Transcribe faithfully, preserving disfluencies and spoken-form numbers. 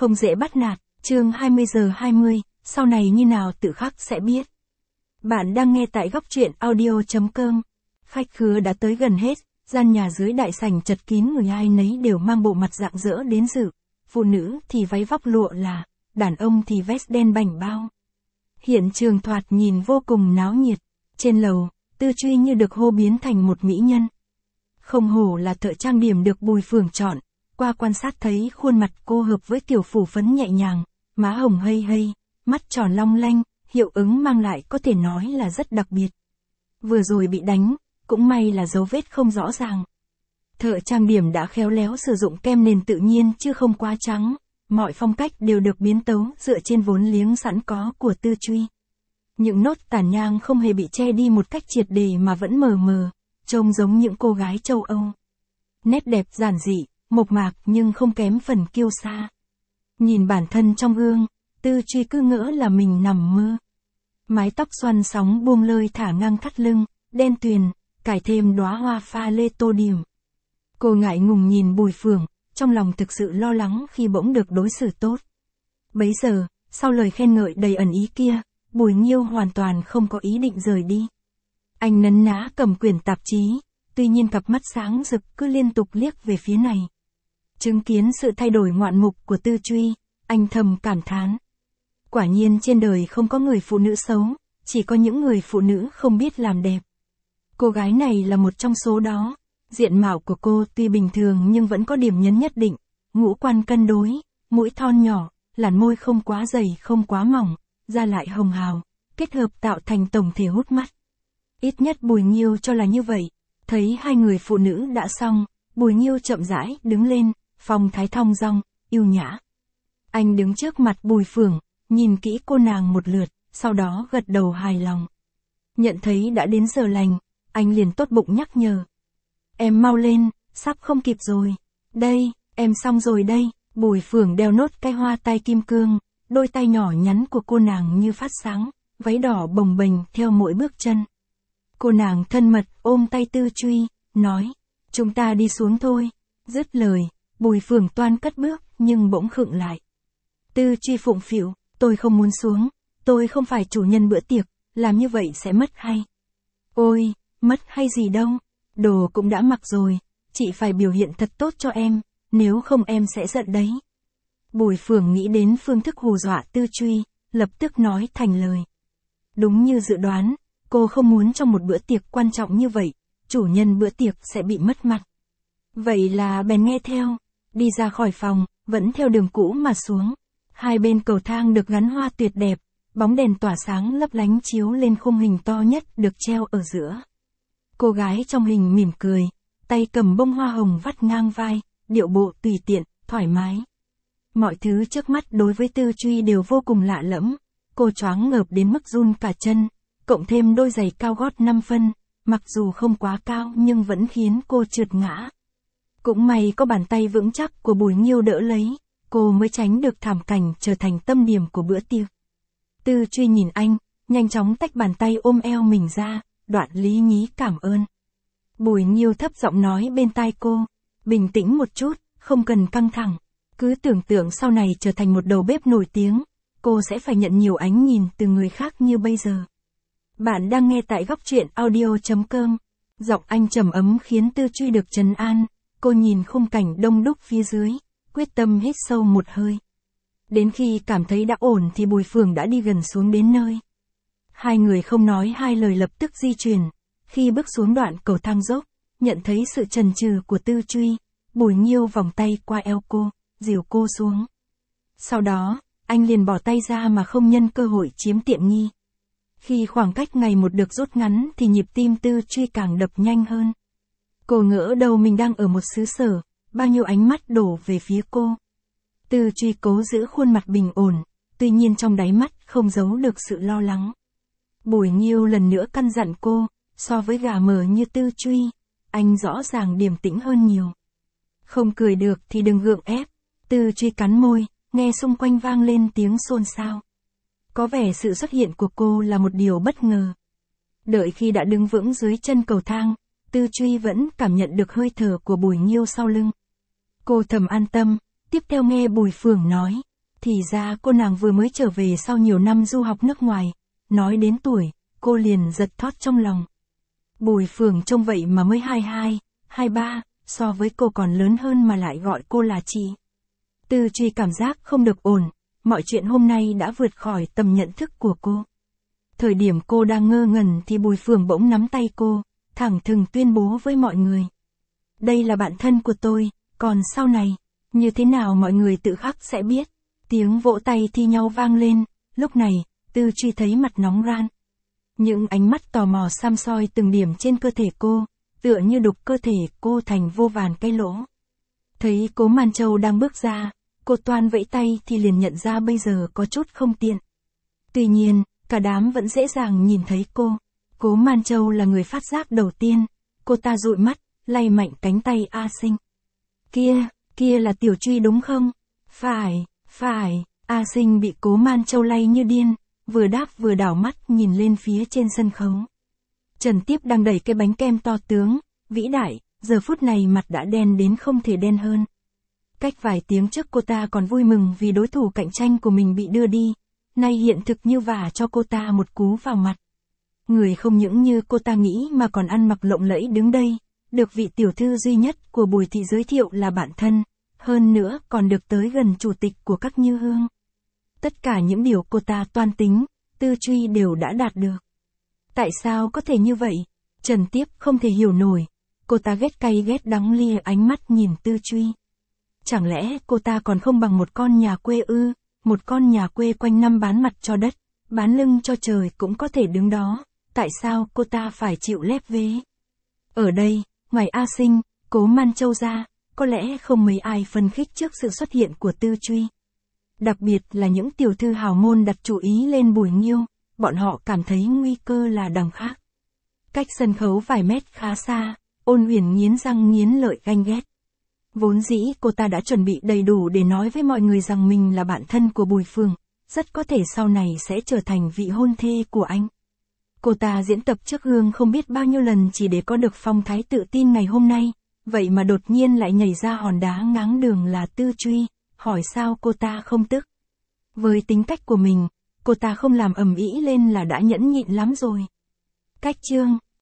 không dễ bắt nạt, chương hai mươi giờ hai mươi, sau này như nào tự khắc sẽ biết. Bạn đang nghe tại góc truyện audio.com. Khách khứa đã tới gần hết, gian nhà dưới đại sảnh chật kín người ai nấy đều mang bộ mặt rạng rỡ đến dự. Phụ nữ thì váy vóc lụa là, đàn ông thì vest đen bảnh bao. Hiện trường thoạt nhìn vô cùng náo nhiệt. Trên lầu, Tư Truy như được hô biến thành một mỹ nhân. Không hổ là thợ trang điểm được Bùi Phường chọn, qua quan sát thấy khuôn mặt cô hợp với kiểu phủ phấn nhẹ nhàng, má hồng hây hây, mắt tròn long lanh, hiệu ứng mang lại có thể nói là rất đặc biệt. Vừa rồi bị đánh, cũng may là dấu vết không rõ ràng. Thợ trang điểm đã khéo léo sử dụng kem nền tự nhiên chứ không quá trắng, mọi phong cách đều được biến tấu dựa trên vốn liếng sẵn có của Tư Truy. Những nốt tàn nhang không hề bị che đi một cách triệt để mà vẫn mờ mờ, trông giống những cô gái châu Âu. Nét đẹp giản dị, mộc mạc nhưng không kém phần kiêu sa. Nhìn bản thân trong gương, Tư Truy cứ ngỡ là mình nằm mơ. Mái tóc xoăn sóng buông lơi thả ngang thắt lưng, đen tuyền, cài thêm đóa hoa pha lê tô điểm. Cô ngại ngùng nhìn Bùi Phường, trong lòng thực sự lo lắng khi bỗng được đối xử tốt. Bấy giờ, sau lời khen ngợi đầy ẩn ý kia, Bùi Nghiêu hoàn toàn không có ý định rời đi. Anh nấn ná cầm quyển tạp chí, tuy nhiên cặp mắt sáng rực cứ liên tục liếc về phía này. Chứng kiến sự thay đổi ngoạn mục của Tư Truy, anh thầm cảm thán. Quả nhiên trên đời không có người phụ nữ xấu, chỉ có những người phụ nữ không biết làm đẹp. Cô gái này là một trong số đó. Diện mạo của cô tuy bình thường nhưng vẫn có điểm nhấn nhất định, ngũ quan cân đối, mũi thon nhỏ, làn môi không quá dày không quá mỏng, da lại hồng hào, kết hợp tạo thành tổng thể hút mắt. Ít nhất Bùi Nghiêu cho là như vậy. Thấy hai người phụ nữ đã xong, Bùi Nghiêu chậm rãi đứng lên, phong thái thong dong, yêu nhã. Anh đứng trước mặt Bùi Phường, nhìn kỹ cô nàng một lượt, sau đó gật đầu hài lòng. Nhận thấy đã đến giờ lành, anh liền tốt bụng nhắc nhở. Em mau lên, sắp không kịp rồi. Đây, em xong rồi đây. Bùi Phường đeo nốt cái hoa tai kim cương, đôi tay nhỏ nhắn của cô nàng như phát sáng, váy đỏ bồng bềnh theo mỗi bước chân. Cô nàng thân mật ôm tay Tư Truy, nói, chúng ta đi xuống thôi. Dứt lời, Bùi Phường toan cất bước nhưng bỗng khựng lại. Tư Truy phụng phịu, tôi không muốn xuống, tôi không phải chủ nhân bữa tiệc, làm như vậy sẽ mất hay. Ôi, mất hay gì đâu, đồ cũng đã mặc rồi, chị phải biểu hiện thật tốt cho em, nếu không em sẽ giận đấy. Bùi Phường nghĩ đến phương thức hù dọa Tư Truy, lập tức nói thành lời. Đúng như dự đoán, cô không muốn trong một bữa tiệc quan trọng như vậy, chủ nhân bữa tiệc sẽ bị mất mặt. Vậy là bèn nghe theo, đi ra khỏi phòng, vẫn theo đường cũ mà xuống. Hai bên cầu thang được gắn hoa tuyệt đẹp, bóng đèn tỏa sáng lấp lánh chiếu lên khung hình to nhất được treo ở giữa. Cô gái trong hình mỉm cười, tay cầm bông hoa hồng vắt ngang vai, điệu bộ tùy tiện, thoải mái. Mọi thứ trước mắt đối với Tư Truy đều vô cùng lạ lẫm, cô choáng ngợp đến mức run cả chân, cộng thêm đôi giày cao gót năm phân, mặc dù không quá cao nhưng vẫn khiến cô trượt ngã. Cũng may có bàn tay vững chắc của Bùi Nghiêu đỡ lấy, cô mới tránh được thảm cảnh trở thành tâm điểm của bữa tiệc. Tư Truy nhìn anh, nhanh chóng tách bàn tay ôm eo mình ra, đoạn lý nhí cảm ơn. Bùi Nghiêu thấp giọng nói bên tai cô, bình tĩnh một chút, không cần căng thẳng. Cứ tưởng tượng sau này trở thành một đầu bếp nổi tiếng, cô sẽ phải nhận nhiều ánh nhìn từ người khác như bây giờ. Bạn đang nghe tại góc truyện audio.com. Giọng anh trầm ấm khiến Tư Truy được trấn an, cô nhìn khung cảnh đông đúc phía dưới, quyết tâm hít sâu một hơi. Đến khi cảm thấy đã ổn thì Bùi Phường đã đi gần xuống đến nơi. Hai người không nói hai lời lập tức di chuyển. Khi bước xuống đoạn cầu thang dốc, nhận thấy sự chần chừ của Tư Truy, Bùi Nghiêu vòng tay qua eo cô, dìu cô xuống. Sau đó, anh liền bỏ tay ra mà không nhân cơ hội chiếm tiện nghi. Khi khoảng cách ngày một được rút ngắn thì nhịp tim Tư Truy càng đập nhanh hơn. Cô ngỡ đâu mình đang ở một xứ sở, bao nhiêu ánh mắt đổ về phía cô. Tư Truy cố giữ khuôn mặt bình ổn, tuy nhiên trong đáy mắt không giấu được sự lo lắng. Bùi Nghiêu lần nữa căn dặn cô, so với gà mờ như Tư Truy, anh rõ ràng điềm tĩnh hơn nhiều. Không cười được thì đừng gượng ép. Tư Truy cắn môi, nghe xung quanh vang lên tiếng xôn xao. Có vẻ sự xuất hiện của cô là một điều bất ngờ. Đợi khi đã đứng vững dưới chân cầu thang, Tư Truy vẫn cảm nhận được hơi thở của Bùi Nghiêu sau lưng. Cô thầm an tâm, tiếp theo nghe Bùi Phường nói, Thì ra cô nàng vừa mới trở về sau nhiều năm du học nước ngoài. Nói đến tuổi, cô liền giật thót trong lòng. Bùi Phường trông vậy mà mới hai hai, hai ba, so với cô còn lớn hơn mà lại gọi cô là chị. Tư Truy cảm giác không được ổn, mọi chuyện hôm nay đã vượt khỏi tầm nhận thức của cô. Thời điểm cô đang ngơ ngẩn thì Bùi Phường bỗng nắm tay cô, thẳng thừng tuyên bố với mọi người. Đây là bạn thân của tôi, còn sau này, như thế nào mọi người tự khắc sẽ biết. Tiếng vỗ tay thi nhau vang lên, lúc này, Tư Truy thấy mặt nóng ran. Những ánh mắt tò mò xăm soi từng điểm trên cơ thể cô, tựa như đục cơ thể cô thành vô vàn cái lỗ. Thấy Cố Man Châu đang bước ra, cô toan vẫy tay thì liền nhận ra bây giờ có chút không tiện. Tuy nhiên, cả đám vẫn dễ dàng nhìn thấy cô. Cố Man Châu là người phát giác đầu tiên, cô ta dụi mắt, lay mạnh cánh tay A Sinh. Kia, kia là Tiểu Truy đúng không? Phải, phải, A Sinh bị Cố Man Châu lay như điên, vừa đáp vừa đảo mắt nhìn lên phía trên sân khấu. Trần Tiếp đang đẩy cái bánh kem to tướng, vĩ đại, giờ phút này mặt đã đen đến không thể đen hơn. Cách vài tiếng trước cô ta còn vui mừng vì đối thủ cạnh tranh của mình bị đưa đi, nay hiện thực như vả cho cô ta một cú vào mặt. Người không những như cô ta nghĩ mà còn ăn mặc lộng lẫy đứng đây, được vị tiểu thư duy nhất của Bùi thị giới thiệu là bạn thân, hơn nữa còn được tới gần chủ tịch của các Như Hương. Tất cả những điều cô ta toan tính, Tư Truy đều đã đạt được. Tại sao có thể như vậy? Trần Tiếp không thể hiểu nổi. Cô ta ghét cay ghét đắng lia ánh mắt nhìn Tư Truy. Chẳng lẽ cô ta còn không bằng một con nhà quê ư? Một con nhà quê quanh năm bán mặt cho đất, bán lưng cho trời cũng có thể đứng đó. Tại sao cô ta phải chịu lép vế? Ở đây, ngoài A Sinh, Cố Man Châu ra, có lẽ không mấy ai phấn khích trước sự xuất hiện của Tư Truy. Đặc biệt là những tiểu thư hào môn đặt chủ ý lên Bùi Nghiêu, bọn họ cảm thấy nguy cơ là đằng khác. Cách sân khấu vài mét khá xa, Ôn Huyền nghiến răng nghiến lợi ganh ghét. Vốn dĩ cô ta đã chuẩn bị đầy đủ để nói với mọi người rằng mình là bạn thân của Bùi Phường, rất có thể sau này sẽ trở thành vị hôn thê của anh. Cô ta diễn tập trước gương không biết bao nhiêu lần chỉ để có được phong thái tự tin ngày hôm nay, vậy mà đột nhiên lại nhảy ra hòn đá ngáng đường là Tư Truy, hỏi sao cô ta không tức. Với tính cách của mình, cô ta không làm ầm ĩ lên là đã nhẫn nhịn lắm rồi. Cách chương